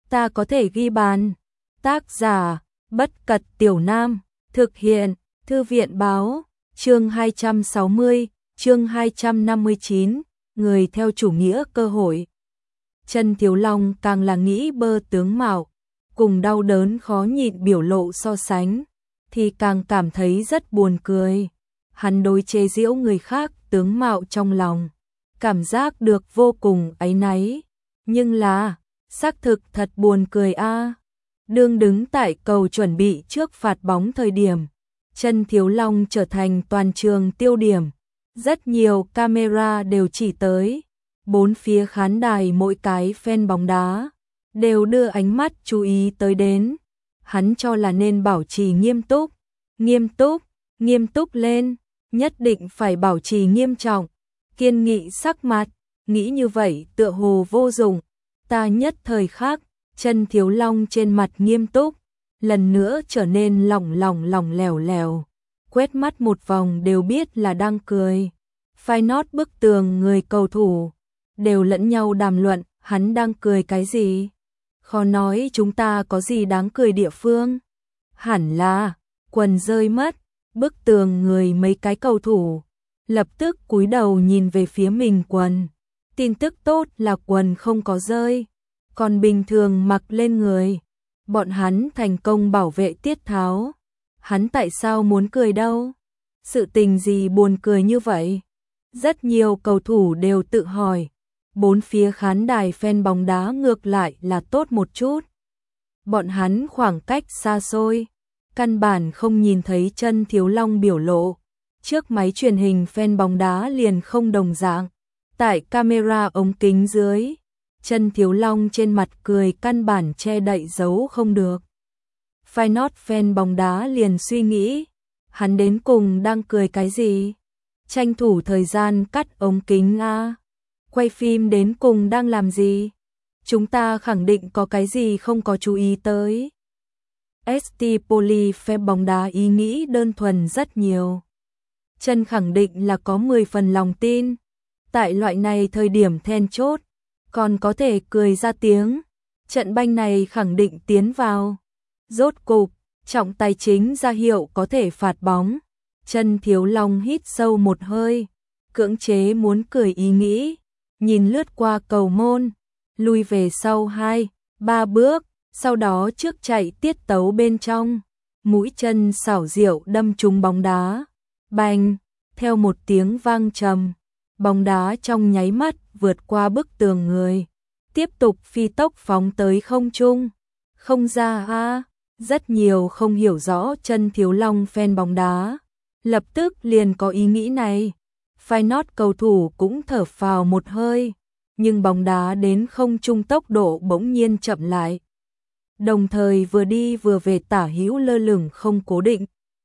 ta có thể ghi bàn. Tác giả, Bất Cật Tiểu Nam, thực hiện, Thư viện Báo, chương 260, chương 259, người theo chủ nghĩa cơ hội. Chân Thiếu Long càng là nghĩ bơ tướng mạo, cùng đau đớn khó nhịn biểu lộ so sánh, thì càng cảm thấy rất buồn cười. Hắn đối chế giễu người khác tướng mạo trong lòng, cảm giác được vô cùng áy náy, nhưng là, xác thực thật buồn cười a. Đương đứng tại cầu chuẩn bị trước phạt bóng thời điểm, Chân Thiếu Long trở thành toàn trường tiêu điểm, rất nhiều camera đều chỉ tới, bốn phía khán đài mỗi cái fan bóng đá đều đưa ánh mắt chú ý tới đến. Hắn cho là nên bảo trì nghiêm túc lên, nhất định phải bảo trì nghiêm trọng, kiên nghị sắc mặt, nghĩ như vậy tựa hồ vô dụng. Ta nhất thời khác, Chân Thiếu Long trên mặt nghiêm túc, lần nữa trở nên lỏng lẻo, quét mắt một vòng đều biết là đang cười. Phai nót bức tường người cầu thủ đều lẫn nhau đàm luận, hắn đang cười cái gì? Khó nói chúng ta có gì đáng cười địa phương. Hẳn là quần rơi mất, bức tường người mấy cái cầu thủ lập tức cúi đầu nhìn về phía mình quần. Tin tức tốt là quần không có rơi, còn bình thường mặc lên người. Bọn hắn thành công bảo vệ tiết tháo. Hắn tại sao muốn cười đâu? Sự tình gì buồn cười như vậy? Rất nhiều cầu thủ đều tự hỏi. Bốn phía khán đài fan bóng đá ngược lại là tốt một chút. Bọn hắn khoảng cách xa xôi, căn bản không nhìn thấy Chân Thiếu Long biểu lộ. Trước máy truyền hình fan bóng đá liền không đồng dạng. Tại camera ống kính dưới, Chân Thiếu Long trên mặt cười căn bản che đậy giấu không được. Phai nót fan bóng đá liền suy nghĩ, hắn đến cùng đang cười cái gì? Tranh thủ thời gian cắt ống kính a. Quay phim đến cùng đang làm gì? Chúng ta khẳng định có cái gì không có chú ý tới. ST Poly fan bóng đá ý nghĩ đơn thuần rất nhiều. Chân khẳng định là có 10 phần lòng tin. Tại loại này thời điểm then chốt, còn có thể cười ra tiếng. Trận banh này khẳng định tiến vào. Rốt cục, trọng tài chính ra hiệu có thể phạt bóng. Chân Thiếu Long hít sâu một hơi, cưỡng chế muốn cười ý nghĩ, nhìn lướt qua cầu môn, lui về sau 2-3 bước, sau đó trước chạy tiết tấu bên trong, mũi chân xảo diệu đâm trúng bóng đá. Bành, theo một tiếng vang trầm, bóng đá trong nháy mắt vượt qua bức tường người, tiếp tục phi tốc phóng tới không trung. Không ra a. Rất nhiều không hiểu rõ Chân Thiếu Long fan bóng đá lập tức liền có ý nghĩ này. Phai nót cầu thủ cũng thở phào một hơi, nhưng bóng đá đến không trung tốc độ bỗng nhiên chậm lại, đồng thời vừa đi vừa về tả hữu lơ lửng không cố định.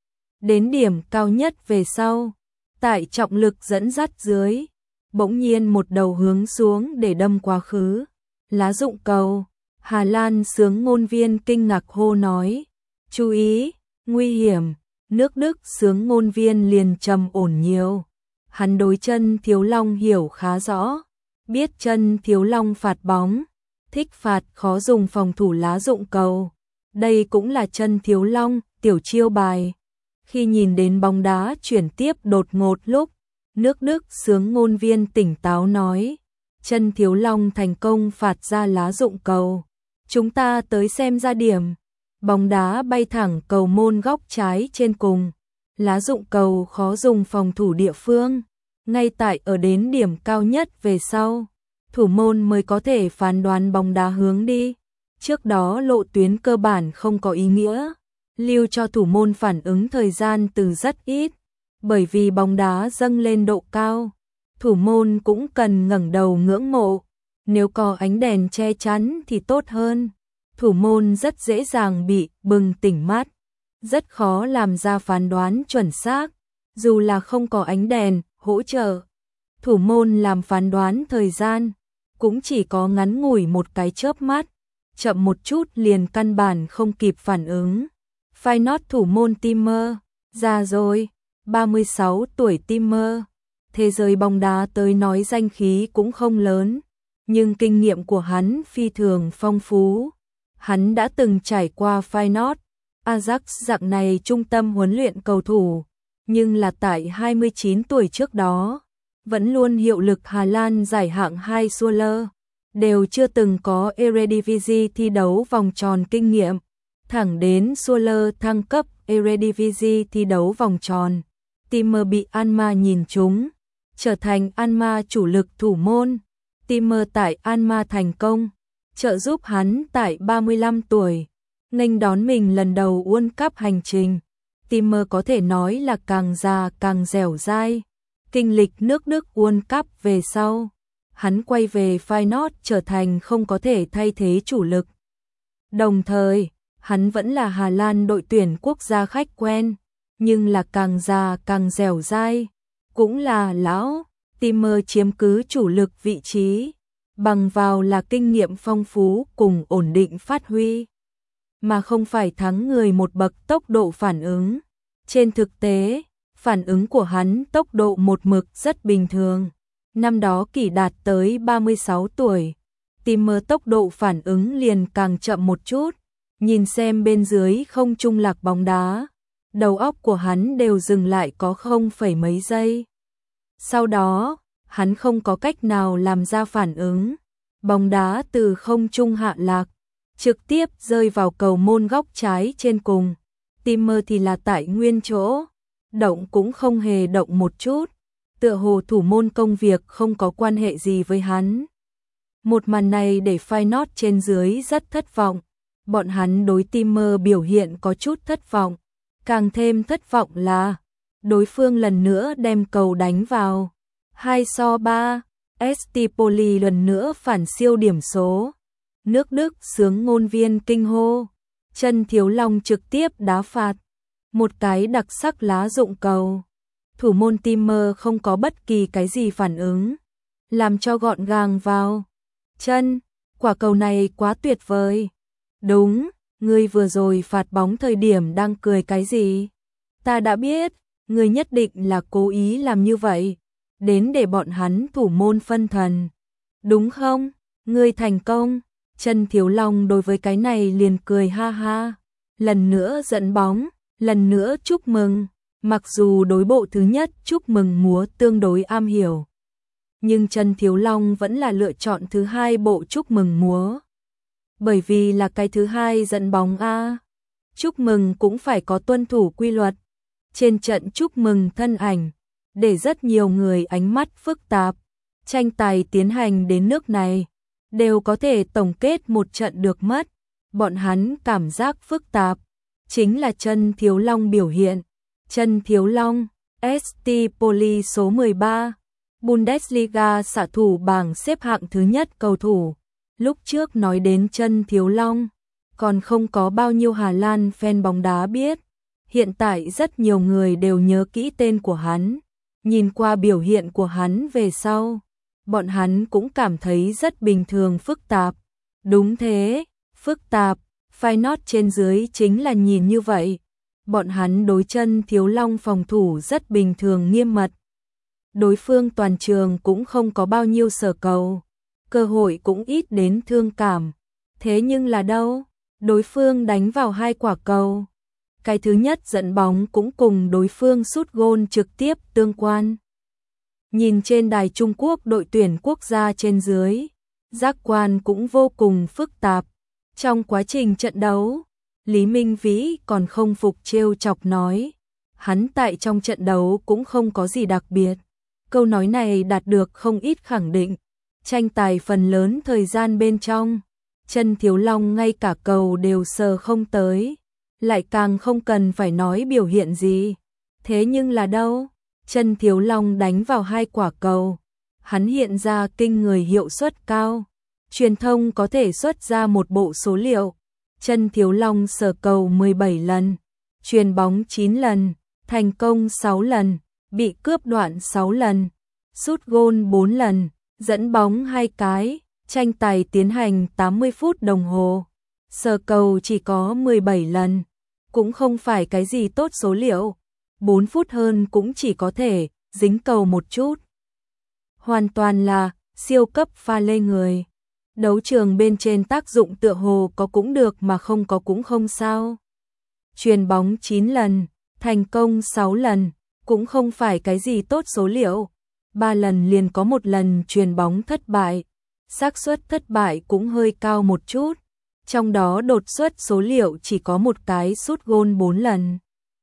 Đến điểm cao nhất về sau, tại trọng lực dẫn dắt dưới, bỗng nhiên một đầu hướng xuống để đâm quá khứ. Lá dụng cầu. Hà Lan xướng ngôn viên kinh ngạc hô nói, chú ý, nguy hiểm. Nước Đức xướng ngôn viên liền trầm ổn nhiều. Hắn đối Chân Thiếu Long hiểu khá rõ, biết Chân Thiếu Long phạt bóng, thích phạt khó dùng phòng thủ lá dụng cầu. Đây cũng là Chân Thiếu Long tiểu chiêu bài. Khi nhìn đến bóng đá chuyển tiếp đột ngột lúc, nước Đức xướng ngôn viên tỉnh táo nói, Chân Thiếu Long thành công phạt ra lá dụng cầu. Chúng ta tới xem ra điểm. Bóng đá bay thẳng cầu môn góc trái trên cùng. Lá dụng cầu khó dùng phòng thủ địa phương. Ngay tại ở đến điểm cao nhất về sau, thủ môn mới có thể phán đoán bóng đá hướng đi. Trước đó lộ tuyến cơ bản không có ý nghĩa, lưu cho thủ môn phản ứng thời gian từ rất ít. Bởi vì bóng đá dâng lên độ cao, thủ môn cũng cần ngẩng đầu ngưỡng mộ. Nếu có ánh đèn che chắn thì tốt hơn. Thủ môn rất dễ dàng bị bừng tỉnh mắt, rất khó làm ra phán đoán chuẩn xác, dù là không có ánh đèn hỗ trợ. Thủ môn làm phán đoán thời gian cũng chỉ có ngắn ngủi một cái chớp mắt, chậm một chút liền căn bản không kịp phản ứng. Phai nót thủ môn Timmer, già rồi, 36 tuổi Timmer. Thế giới bóng đá tới nói danh khí cũng không lớn, nhưng kinh nghiệm của hắn phi thường phong phú. Hắn đã từng trải qua Feyenoord, Ajax dạng này trung tâm huấn luyện cầu thủ, nhưng là tại 29 tuổi trước đó, vẫn luôn hiệu lực Hà Lan giải hạng 2 Zwolle, đều chưa từng có Eredivisie thi đấu vòng tròn kinh nghiệm, thẳng đến Zwolle thăng cấp Eredivisie thi đấu vòng tròn. Timmer bị Alkmaar nhìn trúng, trở thành Alkmaar chủ lực thủ môn. Timmer tại Alkmaar thành công, trợ giúp hắn tại 35 tuổi, nghênh đón mình lần đầu World Cup hành trình. Timmer có thể nói là càng già càng dẻo dai. Kinh lịch nước Đức World Cup về sau, hắn quay về Feyenoord trở thành không có thể thay thế chủ lực. Đồng thời, hắn vẫn là Hà Lan đội tuyển quốc gia khách quen, nhưng là càng già càng dẻo dai, cũng là lão. Timmer chiếm cứ chủ lực vị trí, bằng vào là kinh nghiệm phong phú cùng ổn định phát huy, mà không phải thắng người một bậc tốc độ phản ứng. Trên thực tế, phản ứng của hắn tốc độ một mực rất bình thường. Năm đó Kỷ đạt tới 36 tuổi, Timmer tốc độ phản ứng liền càng chậm một chút. Nhìn xem bên dưới không trung lạc bóng đá, đầu óc của hắn đều dừng lại có không phẩy mấy giây. Sau đó, hắn không có cách nào làm ra phản ứng. Bóng đá từ không trung hạ lạc, trực tiếp rơi vào cầu môn góc trái trên cùng. Timmer thì là tại nguyên chỗ, động cũng không hề động một chút, tựa hồ thủ môn công việc không có quan hệ gì với hắn. Một màn này để Feyenoord trên dưới rất thất vọng. Bọn hắn đối Timmer biểu hiện có chút thất vọng. Càng thêm thất vọng là đối phương lần nữa đem cầu đánh vào. 2-3, Estipoli lần nữa phản siêu điểm số. Nước Đức xướng ngôn viên kinh hô. Chân Thiếu Long trực tiếp đá phạt. Một cái đặc sắc lá dụng cầu. Thủ môn Timmer không có bất kỳ cái gì phản ứng, làm cho gọn gàng vào chân. Quả cầu này quá tuyệt vời. Đúng, ngươi vừa rồi phạt bóng thời điểm đang cười cái gì? Ta đã biết, ngươi nhất định là cố ý làm như vậy, đến để bọn hắn thủ môn phân thần. Đúng không? Ngươi thành công. Chân Thiếu Long đối với cái này liền cười ha ha. Lần nữa dẫn bóng, lần nữa chúc mừng. Mặc dù đối bộ thứ nhất chúc mừng múa tương đối am hiểu, nhưng Chân Thiếu Long vẫn là lựa chọn thứ hai bộ chúc mừng múa. Bởi vì là cái thứ hai dẫn bóng a. Chúc mừng cũng phải có tuân thủ quy luật. Trên trận chúc mừng thân ảnh, để rất nhiều người ánh mắt phức tạp. Tranh tài tiến hành đến nước này, đều có thể tổng kết một trận được mất. Bọn hắn cảm giác phức tạp, chính là Chân Thiếu Long biểu hiện. Chân Thiếu Long, Estipoli số 13, Bundesliga xạ thủ bảng xếp hạng thứ nhất cầu thủ. Lúc trước nói đến Chân Thiếu Long, còn không có bao nhiêu Hà Lan fan bóng đá biết. Hiện tại rất nhiều người đều nhớ kỹ tên của hắn. Nhìn qua biểu hiện của hắn về sau, bọn hắn cũng cảm thấy rất bình thường phức tạp. Đúng thế, phức tạp, Feyenoord trên dưới chính là nhìn như vậy. Bọn hắn đối Chân Thiếu Long phòng thủ rất bình thường nghiêm mật. Đối phương toàn trường cũng không có bao nhiêu sở cầu, cơ hội cũng ít đến thương cảm. Thế nhưng là đâu, đối phương đánh vào 2 quả cầu. Cái thứ nhất dẫn bóng cũng cùng đối phương sút gôn trực tiếp tương quan. Nhìn trên đài Trung Quốc đội tuyển quốc gia trên dưới, giác quan cũng vô cùng phức tạp. Trong quá trình trận đấu, Lý Minh Vĩ còn không phục trêu chọc nói, hắn tại trong trận đấu cũng không có gì đặc biệt. Câu nói này đạt được không ít khẳng định. Tranh tài phần lớn thời gian bên trong, Chân Thiếu Long ngay cả cầu đều sờ không tới, lại càng không cần phải nói biểu hiện gì. Thế nhưng là đâu, Chân Thiếu Long đánh vào 2 quả cầu, hắn hiện ra kinh người hiệu suất cao. Truyền thông có thể xuất ra một bộ số liệu. Chân Thiếu Long sờ cầu 17 lần, chuyền bóng 9 lần, thành công 6 lần, bị cướp đoạn 6 lần, sút gôn 4 lần, dẫn bóng 2 cái. Tranh tài tiến hành 80 phút đồng hồ, sờ cầu chỉ có 17 lần, cũng không phải cái gì tốt số liệu. 4 phút hơn cũng chỉ có thể dính cầu một chút. Hoàn toàn là siêu cấp pha lê người. Đấu trường bên trên tác dụng tựa hồ có cũng được mà không có cũng không sao. Chuyền bóng 9 lần, thành công 6 lần, cũng không phải cái gì tốt số liệu. 3 lần liền có một lần chuyền bóng thất bại. Xác suất thất bại cũng hơi cao một chút. Trong đó đột xuất số liệu chỉ có một cái sút gôn 4 lần.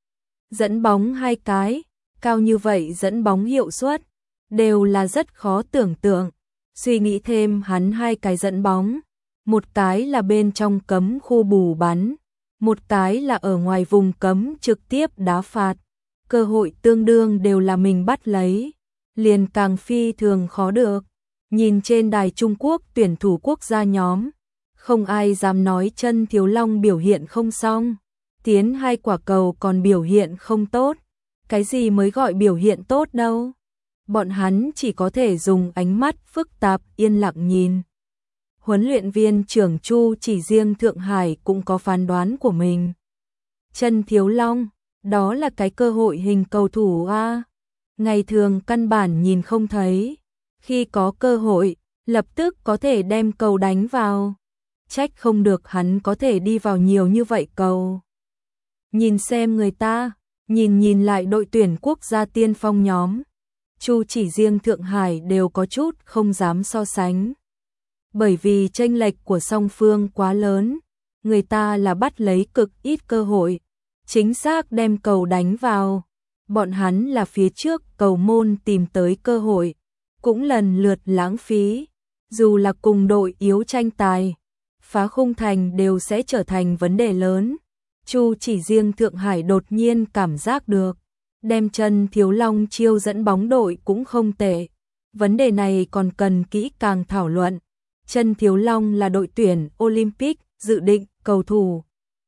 Dẫn bóng 2 cái, cao như vậy dẫn bóng hiệu suất, đều là rất khó tưởng tượng. Suy nghĩ thêm hắn 2 cái dẫn bóng, một cái là bên trong cấm khu bù bắn, một cái là ở ngoài vùng cấm trực tiếp đá phạt. Cơ hội tương đương đều là mình bắt lấy, liền càng phi thường khó được. Nhìn trên đài Trung Quốc tuyển thủ quốc gia nhóm, không ai dám nói Chân Thiếu Long biểu hiện không xong, tiến 2 quả cầu còn biểu hiện không tốt. Cái gì mới gọi biểu hiện tốt đâu? Bọn hắn chỉ có thể dùng ánh mắt phức tạp yên lặng nhìn. Huấn luyện viên trưởng Chu chỉ riêng Thượng Hải cũng có phán đoán của mình. Chân Thiếu Long, đó là cái cơ hội hình cầu thủ a. Ngày thường căn bản nhìn không thấy, khi có cơ hội, lập tức có thể đem cầu đánh vào. Trách không được hắn có thể đi vào nhiều như vậy cầu. Nhìn xem người ta, nhìn lại đội tuyển quốc gia tiên phong nhóm. Chu chỉ riêng Thượng Hải đều có chút không dám so sánh. Bởi vì chênh lệch của song phương quá lớn, người ta là bắt lấy cực ít cơ hội, chính xác đem cầu đánh vào. Bọn hắn là phía trước cầu môn tìm tới cơ hội, cũng lần lượt lãng phí. Dù là cùng đội yếu tranh tài, phá khung thành đều sẽ trở thành vấn đề lớn. Chu chỉ riêng Thượng Hải đột nhiên cảm giác được, đem Chân Thiếu Long chiêu dẫn bóng đội cũng không tệ. Vấn đề này còn cần kỹ càng thảo luận. Chân Thiếu Long là đội tuyển Olympic dự định cầu thủ.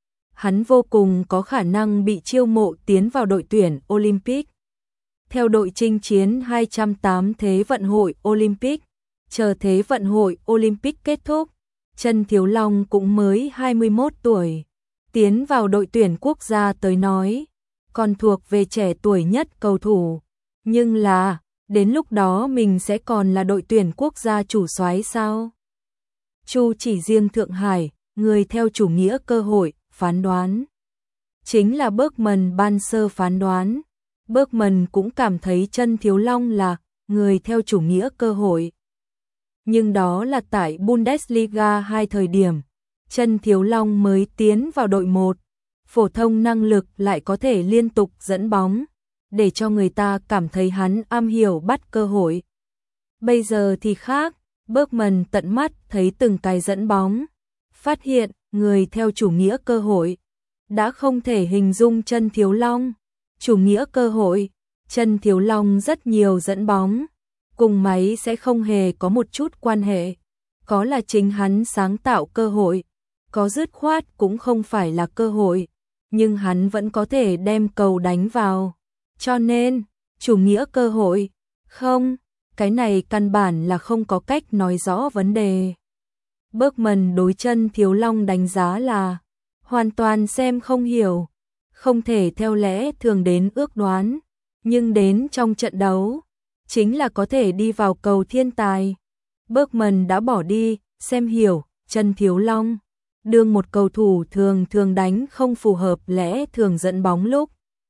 Hắn vô cùng có khả năng bị chiêu mộ tiến vào đội tuyển Olympic. Theo đội chinh chiến 208 Thế vận hội Olympic, chờ Thế vận hội Olympic kết thúc, Chân Thiếu Long cũng mới 21 tuổi. Tiến vào đội tuyển quốc gia tới nói, còn thuộc về trẻ tuổi nhất cầu thủ. Nhưng là, đến lúc đó mình sẽ còn là đội tuyển quốc gia chủ soái sao? Chu chỉ riêng Thượng Hải, người theo chủ nghĩa cơ hội, phán đoán. Chính là Bergman ban sơ phán đoán. Bergman cũng cảm thấy Chân Thiếu Long là người theo chủ nghĩa cơ hội. Nhưng đó là tại Bundesliga 2 thời điểm. Chân Thiếu Long mới tiến vào đội 1, phổ thông năng lực lại có thể liên tục dẫn bóng, để cho người ta cảm thấy hắn am hiểu bắt cơ hội. Bây giờ thì khác, Bergman tận mắt thấy từng cái dẫn bóng, phát hiện người theo chủ nghĩa cơ hội, đã không thể hình dung Chân Thiếu Long. Chủ nghĩa cơ hội, Chân Thiếu Long rất nhiều dẫn bóng, cùng máy sẽ không hề có một chút quan hệ, có là chính hắn sáng tạo cơ hội. Có dứt khoát cũng không phải là cơ hội, nhưng hắn vẫn có thể đem cầu đánh vào. Cho nên, chủ nghĩa cơ hội, không, cái này căn bản là không có cách nói rõ vấn đề. Bergman đối Chân Thiếu Long đánh giá là hoàn toàn xem không hiểu, không thể theo lẽ thường đến ước đoán, nhưng đến trong trận đấu, chính là có thể đi vào cầu thiên tài. Bergman đã bỏ đi, xem hiểu, Chân Thiếu Long. Đương một cầu thủ thường đánh không phù hợp lẽ thường dẫn bóng lúc.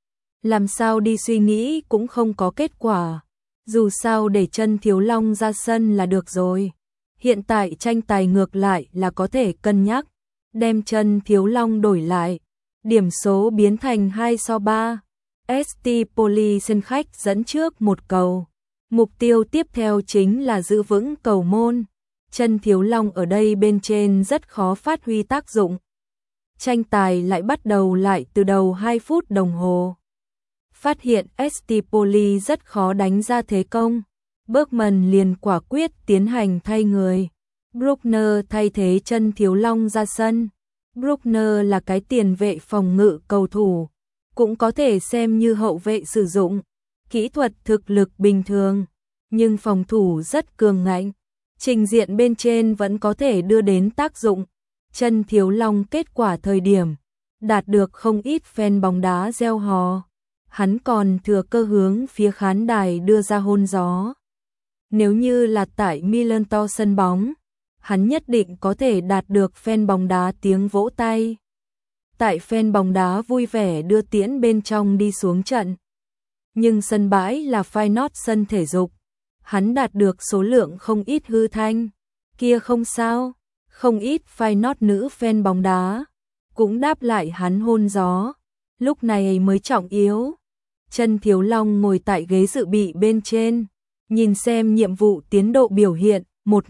Làm sao đi suy nghĩ cũng không có kết quả. Dù sao để Chân Thiếu Long ra sân là được rồi. Hiện tại tranh tài ngược lại là có thể cân nhắc. Đem Chân Thiếu Long đổi lại. Điểm số biến thành 2-3. ST Poli sân khách dẫn trước một cầu. Mục tiêu tiếp theo chính là giữ vững cầu môn. Chân Thiếu Long ở đây bên trên rất khó phát huy tác dụng. Tranh tài lại bắt đầu lại từ đầu 2 phút đồng hồ. Phát hiện ST Poli rất khó đánh ra thế công. Bergman liền quả quyết tiến hành thay người. Bruckner thay thế Chân Thiếu Long ra sân. Bruckner là cái tiền vệ phòng ngự cầu thủ, cũng có thể xem như hậu vệ sử dụng. Kỹ thuật thực lực bình thường, nhưng phòng thủ rất cường ngạnh. Trình diện bên trên vẫn có thể đưa đến tác dụng. Chân Thiếu Long kết quả thời điểm đạt được không ít fan bóng đá reo hò. Hắn còn thừa cơ hướng phía khán đài đưa ra hôn gió. Nếu như là tại Milan to sân bóng, hắn nhất định có thể đạt được fan bóng đá tiếng vỗ tay. Tại fan bóng đá vui vẻ đưa tiễn bên trong đi xuống trận. Nhưng sân bãi là Feyenoord sân thể dục, hắn đạt được số lượng không ít hư thanh. Kia không sao, không ít Feyenoord nữ fan bóng đá cũng đáp lại hắn hôn gió. Lúc này mới trọng yếu. Chân Thiếu Long ngồi tại ghế dự bị bên trên, nhìn xem nhiệm vụ tiến độ biểu hiện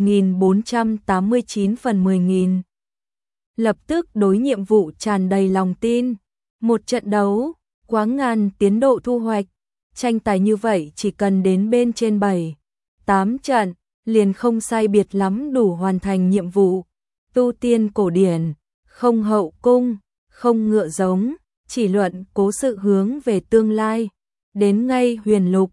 1489 phần 10.000. Lập tức đối nhiệm vụ tràn đầy lòng tin. Một trận đấu, quá ngàn tiến độ thu hoạch. Tranh tài như vậy chỉ cần đến bên trên 7-8 trận, liền không sai biệt lắm đủ hoàn thành nhiệm vụ. Tu tiên cổ điển, không hậu cung, không ngựa giống, chỉ luận cố sự hướng về tương lai. Đến ngay huyền lục,